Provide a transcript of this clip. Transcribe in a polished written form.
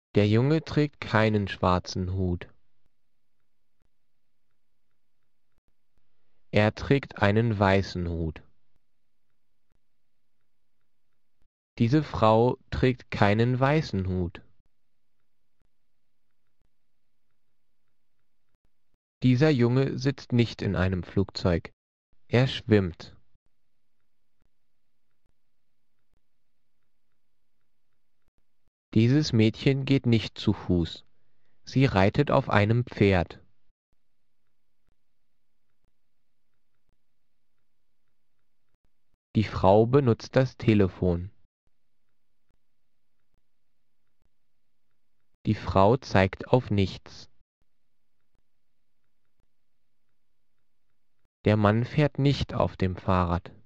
Der Junge trägt keinen schwarzen Hut. Er trägt einen weißen Hut. Diese Frau trägt keinen weißen Hut. Dieser Junge sitzt nicht in einem Flugzeug. Er schwimmt. Dieses Mädchen geht nicht zu Fuß. Sie reitet auf einem Pferd. Die Frau benutzt das Telefon. Die Frau zeigt auf nichts. Der Mann fährt nicht auf dem Fahrrad.